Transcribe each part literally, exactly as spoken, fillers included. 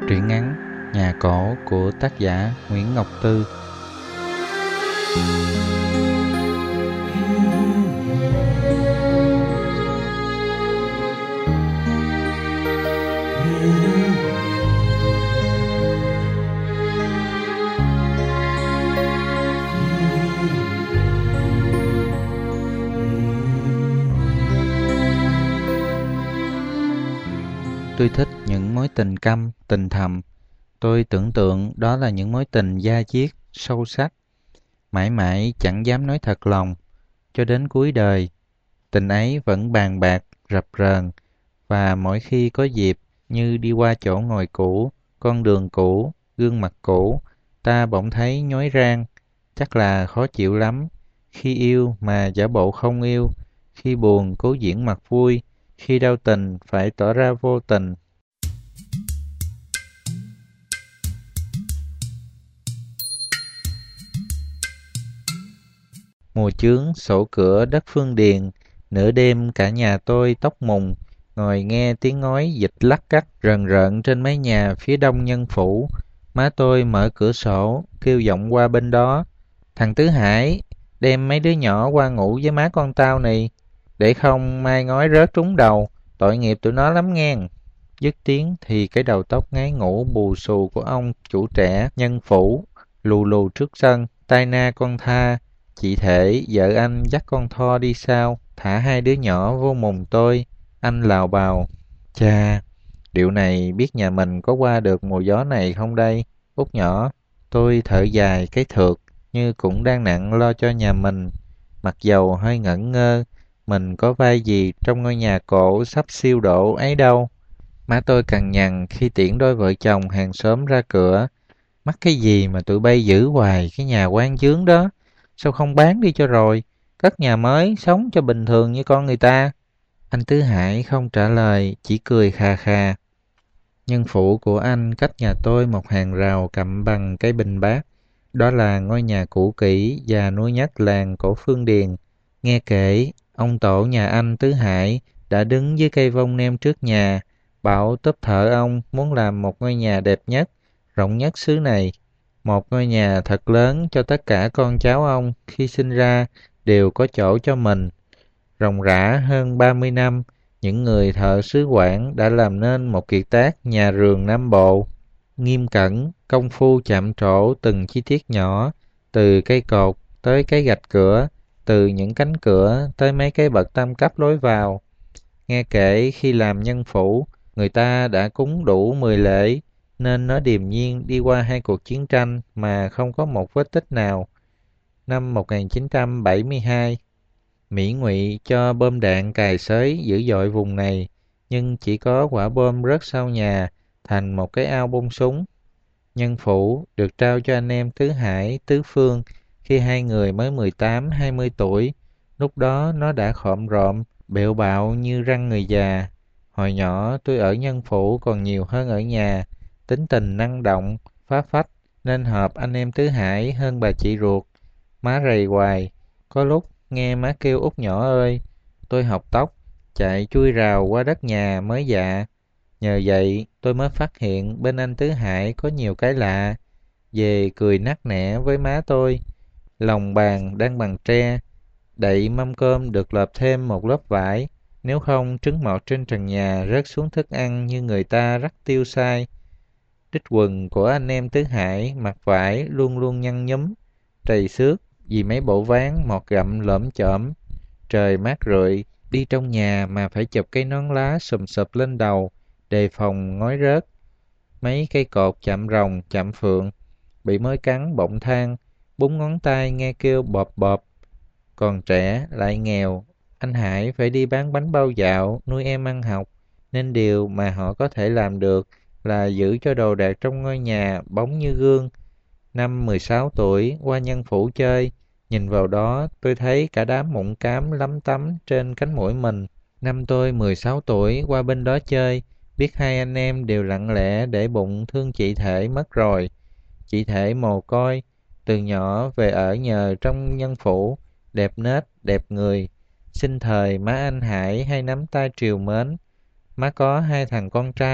Truyện ngắn Nhà cổ của tác giả Nguyễn Ngọc Tư. Tôi thích những mối tình câm, tình thầm. Tôi tưởng tượng đó là những mối tình da diết, sâu sắc, mãi mãi chẳng dám nói thật lòng. Cho đến cuối đời, tình ấy vẫn bàn bạc, rập rờn, và mỗi khi có dịp như đi qua chỗ ngồi cũ, con đường cũ, gương mặt cũ, ta bỗng thấy nhói rang. Chắc là khó chịu lắm, khi yêu mà giả bộ không yêu, khi buồn cố diễn mặt vui, khi đau tình phải tỏ ra vô tình. Mùa chướng sổ cửa đất Phương Điền, nửa đêm cả nhà tôi tóc mùng, ngồi nghe tiếng ngói dịch lắc cắt rần rợn trên mái nhà phía đông Nhân Phủ. Má tôi mở cửa sổ, kêu vọng qua bên đó: "Thằng Tứ Hải, đem mấy đứa nhỏ qua ngủ với má con tao nì, để không mai ngói rớt trúng đầu, tội nghiệp tụi nó lắm nghen." Dứt tiếng thì cái đầu tóc ngái ngủ bù xù của ông chủ trẻ Nhân Phủ lù lù trước sân: "Tai na con tha, chị Thể vợ anh dắt con Tho đi sao, thả hai đứa nhỏ vô mùng tôi." Anh lào bào: "Chà, điệu này biết nhà mình có qua được mùa gió này không đây, Út nhỏ." Tôi thở dài cái thượt, như cũng đang nặng lo cho nhà mình, mặc dầu hơi ngẩn ngơ, mình có vai gì trong ngôi nhà cổ sắp siêu độ ấy đâu. Má tôi cằn nhằn khi tiễn đôi vợ chồng hàng xóm ra cửa: "Mắc cái gì mà tụi bay giữ hoài cái nhà quan chướng đó, sao không bán đi cho rồi, cất nhà mới sống cho bình thường như con người ta." Anh Tứ Hải không trả lời, chỉ cười khà khà. Nhân Phủ của anh cách nhà tôi một hàng rào cặm bằng cây bình bát. Đó là ngôi nhà cũ kỹ và nuôi nhất làng cổ Phương Điền. Nghe kể, ông tổ nhà anh Tứ Hải đã đứng dưới cây vông nem trước nhà, bảo tốp thợ ông muốn làm một ngôi nhà đẹp nhất, rộng nhất xứ này. Một ngôi nhà thật lớn cho tất cả con cháu ông khi sinh ra đều có chỗ cho mình. Ròng rã hơn ba mươi năm, những người thợ xứ Quảng đã làm nên một kiệt tác nhà rường Nam Bộ. Nghiêm cẩn, công phu chạm trổ từng chi tiết nhỏ, từ cây cột tới cái gạch cửa, từ những cánh cửa tới mấy cái bậc tam cấp lối vào. Nghe kể khi làm Nhân Phủ, người ta đã cúng đủ mười lễ, nên nó điềm nhiên đi qua hai cuộc chiến tranh mà không có một vết tích nào. Năm một nghìn chín trăm bảy mươi hai, Mỹ Ngụy cho bom đạn cài xới dữ dội vùng này, nhưng chỉ có quả bom rớt sau nhà thành một cái ao bông súng. Nhân Phủ được trao cho anh em Tứ Hải, Tứ Phương khi hai người mới mười tám hai mươi tuổi. Lúc đó nó đã khom rộm, bẹo bạo như răng người già. Hồi nhỏ tôi ở Nhân Phủ còn nhiều hơn ở nhà, tính tình năng động, phá phách, nên hợp anh em Tứ Hải hơn bà chị ruột. Má rầy hoài, có lúc nghe má kêu Út nhỏ ơi, tôi học tóc, chạy chui rào qua đất nhà mới dạ. Nhờ vậy tôi mới phát hiện bên anh Tứ Hải có nhiều cái lạ. Về cười nắc nẻ với má tôi, lòng bàn đang bằng tre, đậy mâm cơm được lợp thêm một lớp vải, nếu không trứng mọt trên trần nhà rớt xuống thức ăn như người ta rắc tiêu sai. Đít quần của anh em Tứ Hải mặc vải luôn luôn nhăn nhúm, trầy xước vì mấy bộ ván mọt gặm lởm chởm. Trời mát rượi, đi trong nhà mà phải chụp cái nón lá sùm sụp lên đầu, đề phòng ngói rớt. Mấy cây cột chạm rồng chạm phượng, bị mới cắn bọng than, búng ngón tay nghe kêu bọp bọp. Còn trẻ lại nghèo, anh Hải phải đi bán bánh bao dạo nuôi em ăn học, nên điều mà họ có thể làm được là giữ cho đồ đạc trong ngôi nhà bóng như gương. Năm mười sáu tuổi qua Nhân Phủ chơi, nhìn vào đó tôi thấy cả đám mụn cám lấm tấm trên cánh mũi mình. Năm tôi mười sáu tuổi qua bên đó chơi, biết hai anh em đều lặng lẽ để bụng thương chị Thể mất rồi. Chị Thể mồ côi, từ nhỏ về ở nhờ trong Nhân Phủ, đẹp nết, đẹp người. Sinh thời má anh Hải hay nắm tay trìu mến. Má có hai thằng con trai,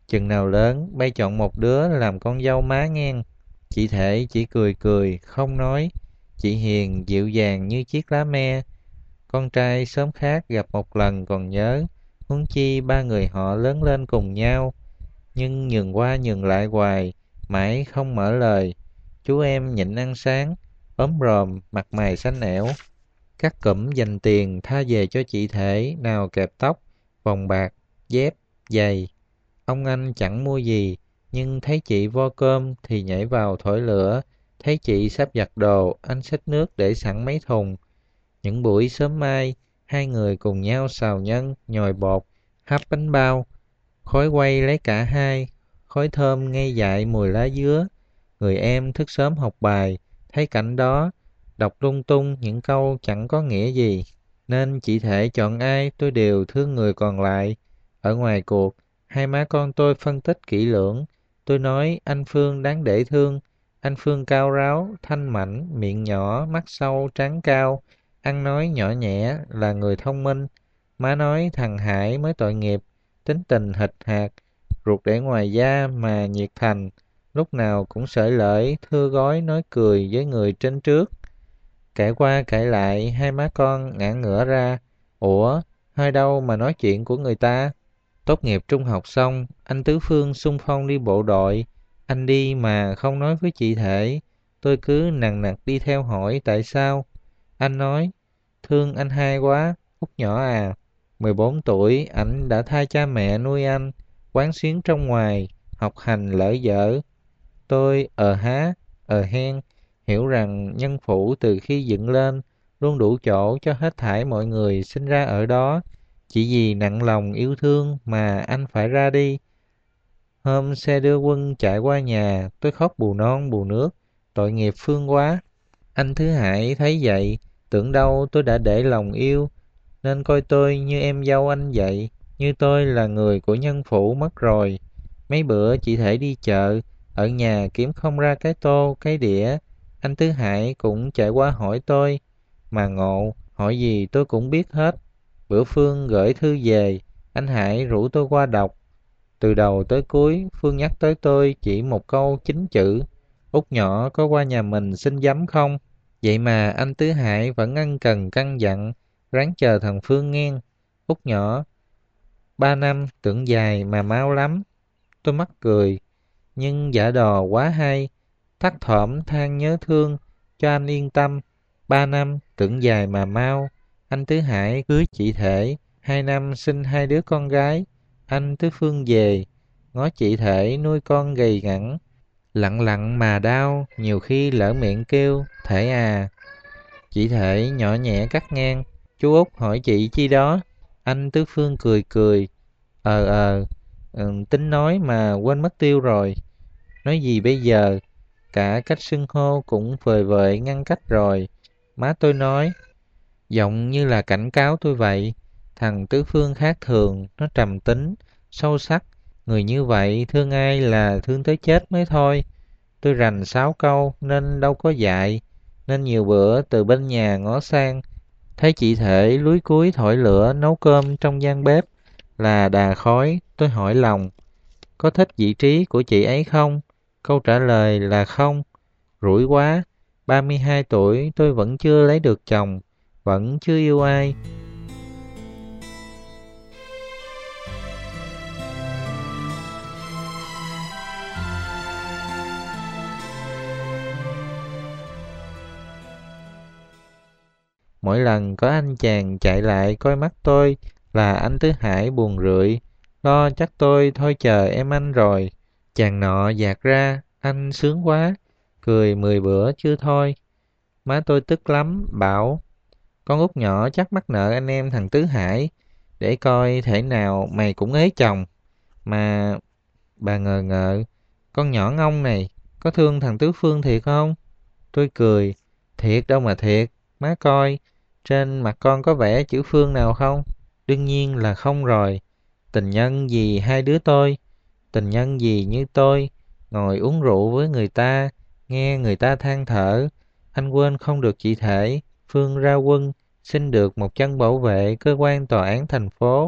Chừng nào lớn, bay chọn một đứa làm con dâu má nhen. Chị Thể chỉ cười cười, không nói. Chị Hiền dịu dàng như chiếc lá me. Con trai sớm khác gặp một lần còn nhớ, huống chi ba người họ lớn lên cùng nhau. Nhưng nhường qua nhường lại hoài, mãi không mở lời. Chú em nhịn ăn sáng, ốm ròm, mặt mày xanh ẻo. Cắt cụm dành tiền tha về cho chị Thể, nào kẹp tóc, vòng bạc, dép, giày. Ông anh chẳng mua gì, nhưng thấy chị vo cơm thì nhảy vào thổi lửa. Thấy chị sắp giặt đồ, anh xách nước để sẵn mấy thùng. Những buổi sớm mai, hai người cùng nhau xào nhân, nhồi bột, hấp bánh bao. Khói quay lấy cả hai, khói thơm ngây dại mùi lá dứa. Người em thức sớm học bài, thấy cảnh đó, đọc lung tung những câu chẳng có nghĩa gì. Nên chị Thể chọn ai tôi đều thương người còn lại. Ở ngoài cuộc, hai má con tôi phân tích kỹ lưỡng. Tôi nói anh Phương đáng để thương. Anh Phương cao ráo, thanh mảnh, miệng nhỏ, mắt sâu, trán cao. Ăn nói nhỏ nhẹ, là người thông minh. Má nói thằng Hải mới tội nghiệp, tính tình hịch hạt, ruột để ngoài da mà nhiệt thành, lúc nào cũng xởi lởi, thưa gói nói cười với người trên trước. Kể qua kể lại, hai má con ngã ngửa ra. Ủa, hơi đâu mà nói chuyện của người ta. Tốt nghiệp trung học xong, anh Tứ Phương xung phong đi bộ đội. Anh đi mà không nói với chị Thể. Tôi cứ nằng nặc đi theo hỏi tại sao. Anh nói, thương anh hai quá, Út nhỏ à. mười bốn tuổi, ảnh đã thay cha mẹ nuôi anh, quán xuyến trong ngoài, học hành lỡ dở. Tôi ờ há, ờ hen, hiểu rằng nhân phủ từ khi dựng lên, luôn đủ chỗ cho hết thảy mọi người sinh ra ở đó. Chỉ vì nặng lòng yêu thương mà anh phải ra đi. Hôm xe đưa quân chạy qua nhà, tôi khóc bù non bù nước, tội nghiệp Phương quá. Anh Thứ Hải thấy vậy, tưởng đâu tôi đã để lòng yêu, nên coi tôi như em dâu anh vậy, như tôi là người của nhân phủ mất rồi. Mấy bữa chỉ thể đi chợ, ở nhà kiếm không ra cái tô, cái đĩa, anh Tứ Hải cũng chạy qua hỏi tôi, mà ngộ, hỏi gì tôi cũng biết hết. Bữa Phương gửi thư về, anh Hải rủ tôi qua đọc. Từ đầu tới cuối, Phương nhắc tới tôi chỉ một câu chính chữ, Út nhỏ có qua nhà mình xin giấm không? Vậy mà anh Tứ Hải vẫn ân cần căn dặn, ráng chờ thằng Phương nghen. Út nhỏ, ba năm tưởng dài mà mau lắm. Tôi mắc cười, nhưng giả đò quá hay. Thắt thỏm than nhớ thương, cho anh yên tâm. Ba năm tưởng dài mà mau. Anh Tứ Hải cưới chị Thể, hai năm sinh hai đứa con gái. Anh Tứ Phương về, ngó chị Thể nuôi con gầy gặn. Lặng lặng mà đau, nhiều khi lỡ miệng kêu, Thể à. Chị Thể nhỏ nhẹ cắt ngang, chú Út hỏi chị chi đó. Anh Tứ Phương cười cười, ờ ờ, ừ, tính nói mà quên mất tiêu rồi. Nói gì bây giờ, cả cách xưng hô cũng vời vợi ngăn cách rồi. Má tôi nói, giọng như là cảnh cáo tôi vậy. Thằng Tứ Phương khác thường, nó trầm tính, sâu sắc. Người như vậy thương ai là thương tới chết mới thôi. Tôi rành sáu câu nên đâu có dạy, nên nhiều bữa từ bên nhà ngó sang, thấy chị Thể lúi cúi thổi lửa nấu cơm trong gian bếp là đà khói. Tôi hỏi lòng, có thích vị trí của chị ấy không? Câu trả lời là không. Rủi quá, ba mươi hai tuổi tôi vẫn chưa lấy được chồng, vẫn chưa yêu ai. Mỗi lần có anh chàng chạy lại coi mắt tôi là anh Tứ Hải buồn rười, lo chắc tôi thôi chờ em anh rồi. Chàng nọ dạt ra, anh sướng quá, cười mười bữa chưa thôi. Má tôi tức lắm, bảo, con út nhỏ chắc mắc nợ anh em thằng Tứ Hải, để coi thể nào mày cũng ế chồng. Mà bà ngờ ngợ, con nhỏ ngông này, có thương thằng Tứ Phương thiệt không? Tôi cười, thiệt đâu mà thiệt, má coi, trên mặt con có vẽ chữ Phương nào không? Đương nhiên là không rồi. Tình nhân gì hai đứa tôi, tình nhân gì như tôi, ngồi uống rượu với người ta, nghe người ta than thở. Anh quên không được chị Thể, Phương ra quân, xin được một chân bảo vệ cơ quan tòa án thành phố,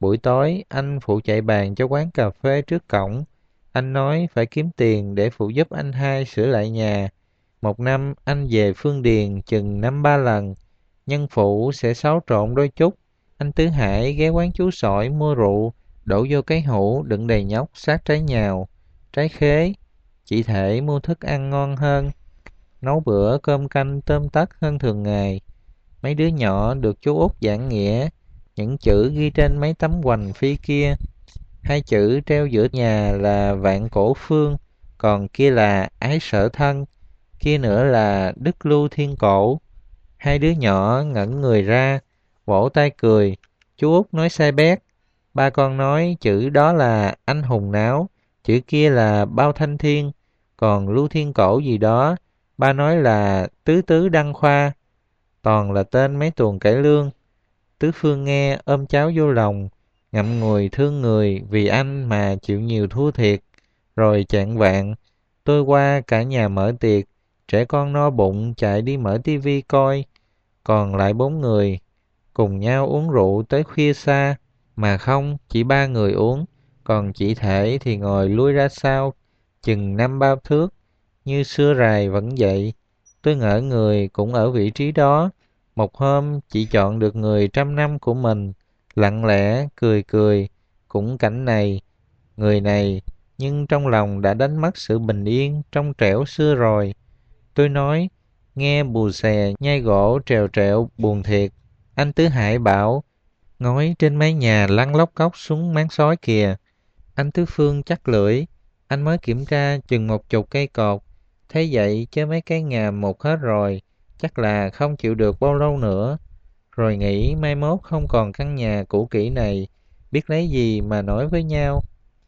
Buổi tối, anh phụ chạy bàn cho quán cà phê trước cổng. Anh nói phải kiếm tiền để phụ giúp anh hai sửa lại nhà. Một năm anh về Phương Điền chừng năm ba lần. Nhân phụ sẽ xáo trộn đôi chút. Anh Tứ Hải ghé quán chú sỏi mua rượu, đổ vô cái hũ đựng đầy nhóc sát trái nhào, trái khế. Chị Thể mua thức ăn ngon hơn, nấu bữa cơm canh tôm tắt hơn thường ngày. Mấy đứa nhỏ được chú út giảng nghĩa, những chữ ghi trên mấy tấm hoành phi kia. Hai chữ treo giữa nhà là Vạn Cổ Phương, còn kia là Ái Sở Thân, kia nữa là Đức Lưu Thiên Cổ. Hai đứa nhỏ ngẩn người ra, vỗ tay cười. Chú út nói sai bét. Ba con nói chữ đó là Anh Hùng Náo, chữ kia là Bao Thanh Thiên, còn Lưu Thiên Cổ gì đó, ba nói là Tứ Tứ Đăng Khoa. Toàn là tên mấy tuồng cải lương. Tứ Phương nghe ôm cháu vô lòng, ngậm ngùi thương người vì anh mà chịu nhiều thua thiệt. Rồi chạng vạng, tôi qua cả nhà mở tiệc, trẻ con no bụng chạy đi mở tivi coi. Còn lại bốn người, cùng nhau uống rượu tới khuya xa. Mà không, chỉ ba người uống, còn chị Thể thì ngồi lui ra sau, chừng năm bao thước, như xưa rài vẫn vậy. Tôi ngỡ người cũng ở vị trí đó. Một hôm chị chọn được người trăm năm của mình, lặng lẽ, cười cười, cũng cảnh này, người này, nhưng trong lòng đã đánh mất sự bình yên trong trẻo xưa rồi. Tôi nói, nghe bù xè, nhai gỗ, trèo trẹo, buồn thiệt. Anh Tứ Hải bảo, ngói trên mái nhà lăn lóc cóc xuống máng sói kìa. Anh Tứ Phương chắc lưỡi, anh mới kiểm tra chừng một chục cây cột. Thế vậy chứ mấy cái nhà một hết rồi, chắc là không chịu được bao lâu nữa. Rồi nghĩ mai mốt không còn căn nhà cũ kỹ này, biết lấy gì mà nói với nhau.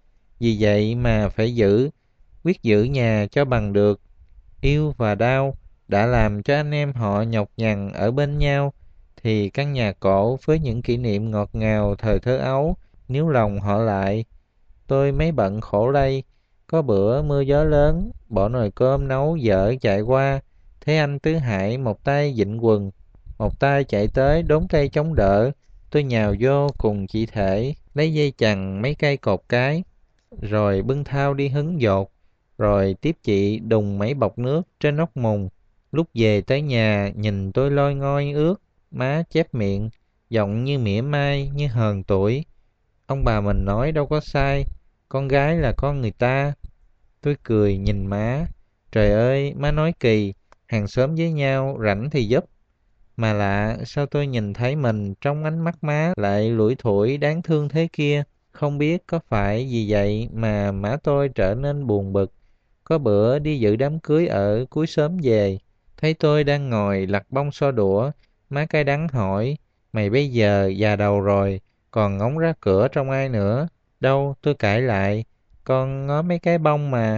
Vì vậy mà phải giữ, quyết giữ nhà cho bằng được. Yêu và đau đã làm cho anh em họ nhọc nhằn ở bên nhau, thì căn nhà cổ với những kỷ niệm ngọt ngào thời thơ ấu, níu lòng họ lại. Tôi mấy bận khổ lây, có bữa mưa gió lớn, bỏ nồi cơm nấu dở chạy qua, thấy anh Tứ Hải một tay vịn quần, một tay chạy tới đốn cây chống đỡ. Tôi nhào vô cùng chị Thể, lấy dây chằng mấy cây cột cái, rồi bưng thao đi hứng dột, rồi tiếp chị đùng mấy bọc nước trên nóc mùng. Lúc về tới nhà nhìn tôi loi ngoi ướt, má chép miệng, giọng như mỉa mai, như hờn tuổi. Ông bà mình nói đâu có sai, con gái là con người ta. Tôi cười nhìn má, trời ơi, má nói kỳ, hàng xóm với nhau rảnh thì giúp. Mà lạ, sao tôi nhìn thấy mình trong ánh mắt má lại lủi thủi đáng thương thế kia. Không biết có phải vì vậy mà má tôi trở nên buồn bực. Có bữa đi dự đám cưới ở cuối xóm về, thấy tôi đang ngồi lặt bông xô đũa, má cay đắng hỏi, mày bây giờ già đầu rồi, còn ngóng ra cửa trong ai nữa? Đâu, tôi cãi lại, con ngó mấy cái bông mà.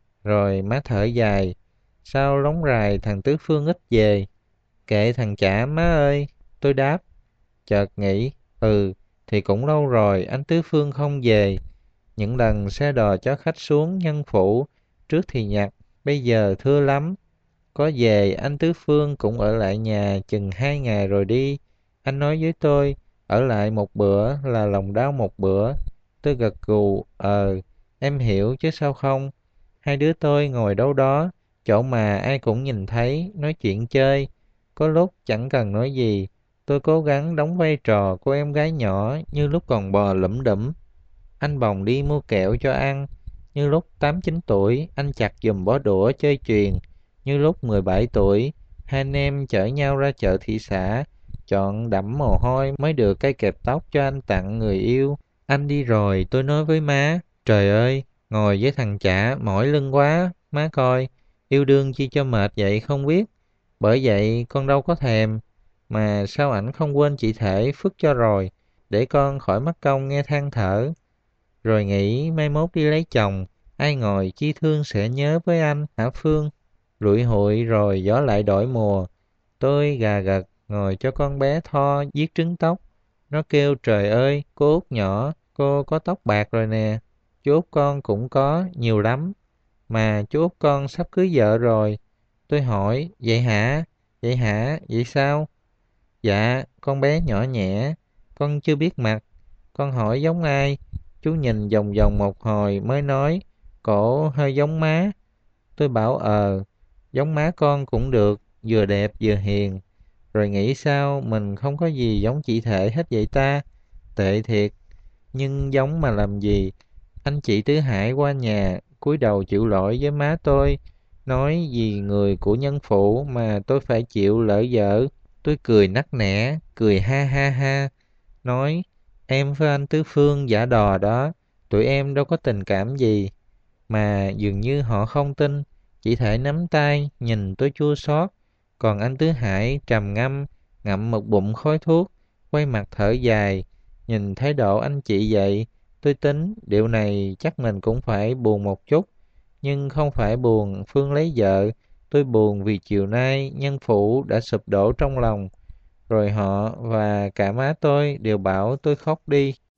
Rồi má thở dài, sao lóng rài thằng Tứ Phương ít về? Kệ thằng chả má ơi, tôi đáp. Chợt nghĩ, ừ, thì cũng lâu rồi anh Tứ Phương không về. Những lần xe đò cho khách xuống Nhân Phủ, trước thì nhặt, bây giờ thưa lắm. Có về anh Tứ Phương cũng ở lại nhà chừng hai ngày rồi đi. Anh nói với tôi, ở lại một bữa là lòng đau một bữa. Tôi gật gù, ờ, em hiểu chứ sao không. Hai đứa tôi ngồi đâu đó, chỗ mà ai cũng nhìn thấy, nói chuyện chơi. Có lúc chẳng cần nói gì, tôi cố gắng đóng vai trò của em gái nhỏ như lúc còn bò lủm đủm. Anh bồng đi mua kẹo cho ăn, như lúc tám chín tuổi anh chặt giùm bó đũa chơi chuyền, như lúc mười bảy tuổi hai anh em chở nhau ra chợ thị xã, chọn đẫm mồ hôi mới được cây kẹp tóc cho anh tặng người yêu. Anh đi rồi tôi nói với má, trời ơi, ngồi với thằng chả mỏi lưng quá, má coi, yêu đương chi cho mệt vậy không biết. Bởi vậy con đâu có thèm, mà sao ảnh không quên chị Thể phức cho rồi, để con khỏi mất công nghe than thở. Rồi nghĩ mai mốt đi lấy chồng, ai ngồi chi thương sẽ nhớ với anh, hả Phương? Lụi hụi rồi gió lại đổi mùa. Tôi gà gật ngồi cho con bé Tho viết trứng tóc. Nó kêu trời ơi, cô út nhỏ, cô có tóc bạc rồi nè. Chú út con cũng có, nhiều lắm. Mà chú út con sắp cưới vợ rồi. Tôi hỏi, vậy hả? Vậy hả? Vậy sao? Dạ, con bé nhỏ nhẹ, con chưa biết mặt. Con hỏi giống ai? Chú nhìn vòng vòng một hồi mới nói, cổ hơi giống má. Tôi bảo ờ, giống má con cũng được, vừa đẹp vừa hiền. Rồi nghĩ sao mình không có gì giống chị Thể hết vậy ta? Tệ thiệt, nhưng giống mà làm gì? Anh chị Tứ Hải qua nhà, cúi đầu chịu lỗi với má tôi, nói vì người của nhân phụ mà tôi phải chịu lỡ dở. Tôi cười nắc nẻ, cười ha ha ha, nói em với anh Tứ Phương giả đò đó, tụi em đâu có tình cảm gì. Mà dường như họ không tin, chỉ thể nắm tay, nhìn tôi chua xót. Còn anh Tứ Hải trầm ngâm, ngậm một bụng khói thuốc, quay mặt thở dài. Nhìn thái độ anh chị vậy, tôi tính điều này chắc mình cũng phải buồn một chút. Nhưng không phải buồn Phương lấy vợ, tôi buồn vì chiều nay nhân phụ đã sụp đổ trong lòng. Rồi họ và cả má tôi đều bảo tôi khóc đi.